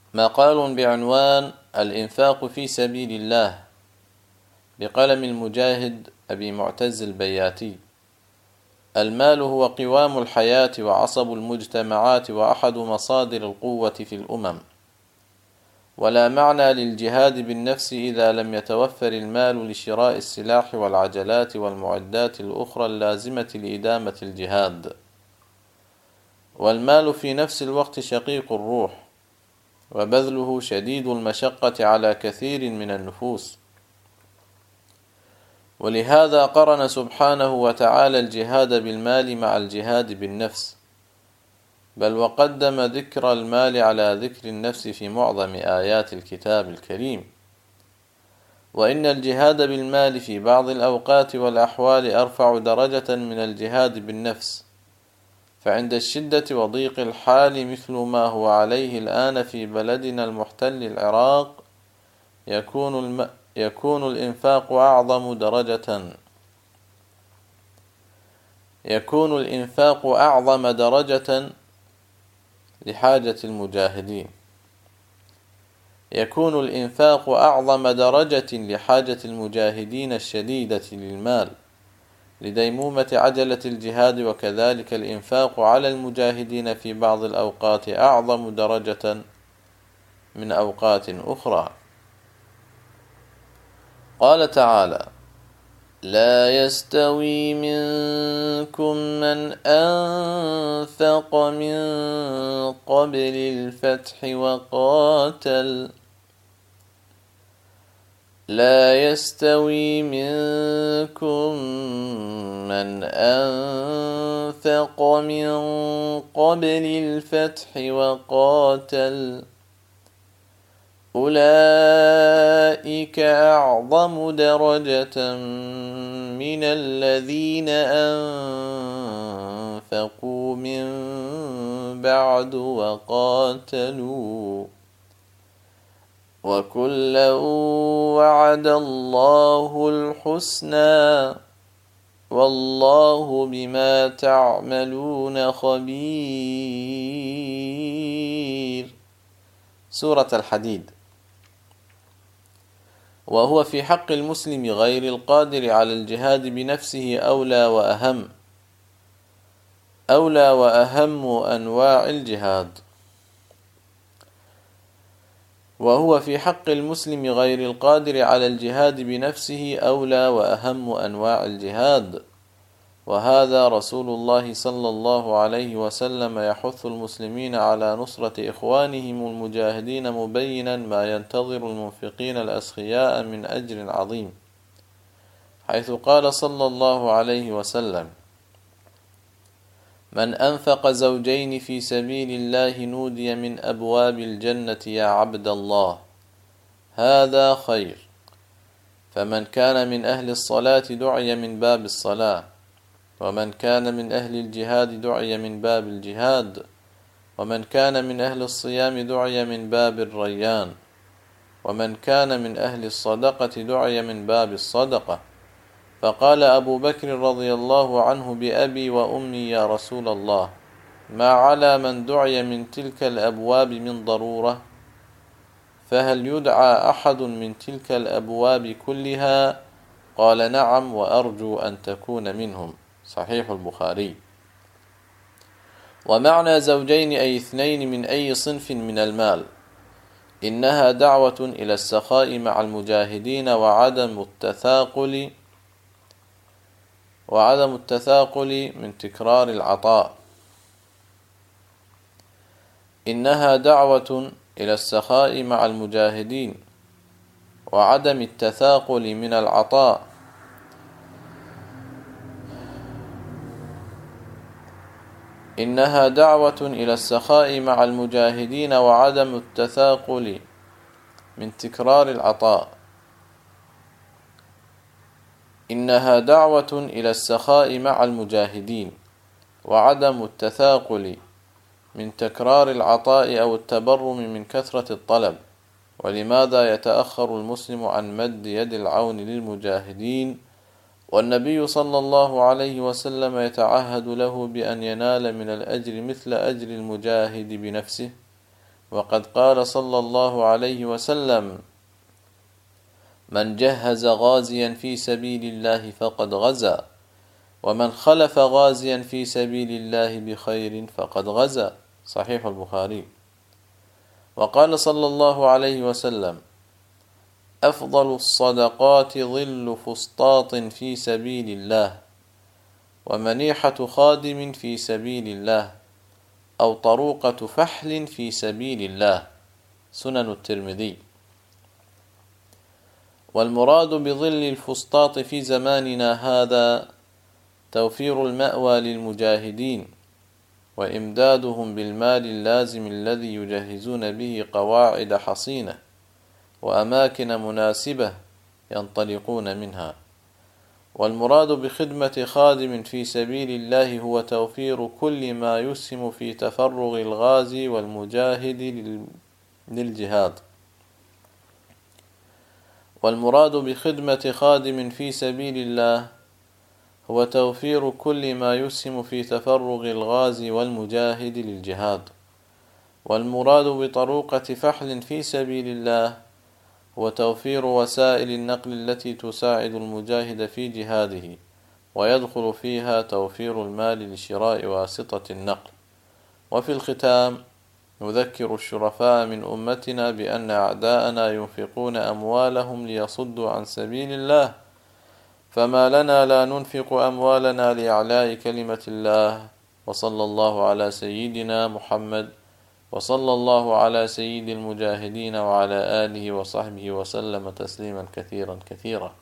مقال بعنوان الإنفاق في سبيل الله بقلم المجاهد أبي معتز البياتي. المال هو قوام الحياة وعصب المجتمعات وأحد مصادر القوة في الأمم، ولا معنى للجهاد بالنفس إذا لم يتوفر المال لشراء السلاح والعجلات والمعدات الأخرى اللازمة لإدامة الجهاد. والمال في نفس الوقت شقيق الروح، وبذله شديد المشقة على كثير من النفوس، ولهذا قرن سبحانه وتعالى الجهاد بالمال مع الجهاد بالنفس، بل وقدم ذكر المال على ذكر النفس في معظم آيات الكتاب الكريم. وإن الجهاد بالمال في بعض الأوقات والأحوال أرفع درجة من الجهاد بالنفس، فعند الشدة وضيق الحال مثل ما هو عليه الآن في بلدنا المحتل العراق يكون الإنفاق أعظم درجة لحاجة المجاهدين الشديدة للمال لديمومة عجلة الجهاد، وكذلك الإنفاق على المجاهدين في بعض الأوقات أعظم درجة من أوقات أخرى. قال تعالى: لا يستوي منكم من أنفق من قبل الفتح وقاتل أولئك أعظم درجة من الذين أنفقوا من بعد وقاتلوا، وكلا وعد الله الحسنى والله بما تعملون خبير. سورة الحديد. وهو في حق المسلم غير القادر على الجهاد بنفسه أولى وأهم أنواع الجهاد. وهذا رسول الله صلى الله عليه وسلم يحث المسلمين على نصرة إخوانهم المجاهدين، مبينا ما ينتظر المنفقين الأسخياء من أجر عظيم، حيث قال صلى الله عليه وسلم: من أنفق زوجين في سبيل الله نودي من أبواب الجنة يا عبد الله، هذا خير. فمن كان من أهل الصلاة دعي من باب الصلاة، ومن كان من أهل الجهاد دعي من باب الجهاد، ومن كان من أهل الصيام دعي من باب الريان، ومن كان من أهل الصدقة دعي من باب الصدقة. فقال أبو بكر رضي الله عنه: بأبي وأمي يا رسول الله، ما على من دعي من تلك الأبواب من ضرورة؟ فهل يدعى أحد من تلك الأبواب كلها؟ قال: نعم، وأرجو أن تكون منهم. صحيح البخاري. ومعنى زوجين أي اثنين من أي صنف من المال. إنها دعوة إلى السخاء مع المجاهدين وعدم التثاقل من تكرار العطاء. إنها دعوة إلى السخاء مع المجاهدين وعدم التثاقل من العطاء. إنها دعوة إلى السخاء مع المجاهدين وعدم التثاقل من تكرار العطاء. إنها دعوة إلى السخاء مع المجاهدين وعدم التثاقل من تكرار العطاء أو التبرم من كثرة الطلب. ولماذا يتأخر المسلم عن مد يد العون للمجاهدين، والنبي صلى الله عليه وسلم يتعهد له بأن ينال من الأجر مثل أجر المجاهد بنفسه؟ وقد قال صلى الله عليه وسلم: من جهز غازيا في سبيل الله فقد غزا، ومن خلف غازيا في سبيل الله بخير فقد غزا. صحيح البخاري. وقال صلى الله عليه وسلم: أفضل الصدقات ظل فسطاط في سبيل الله، ومنيحة خادم في سبيل الله، أو طروقة فحل في سبيل الله. سنن الترمذي. والمراد بظل الفسطاط في زماننا هذا توفير المأوى للمجاهدين، وإمدادهم بالمال اللازم الذي يجهزون به قواعد حصينة وأماكن مناسبة ينطلقون منها. والمراد بخدمة خادم في سبيل الله هو توفير كل ما يسهم في تفرغ الغازي والمجاهد للجهاد. والمراد بخدمة خادم في سبيل الله هو توفير كل ما يسهم في تفرغ الغازي والمجاهد للجهاد. والمراد بطروقة فحل في سبيل الله هو توفير وسائل النقل التي تساعد المجاهد في جهاده، ويدخل فيها توفير المال لشراء واسطة النقل. وفي الختام نذكر الشرفاء من أمتنا بأن أعداءنا ينفقون أموالهم ليصدوا عن سبيل الله، فما لنا لا ننفق أموالنا لإعلاء كلمة الله. وصلى الله على سيدنا محمد، وصلى الله على سيد المجاهدين وعلى آله وصحبه وسلم تسليما كثيرا كثيرا.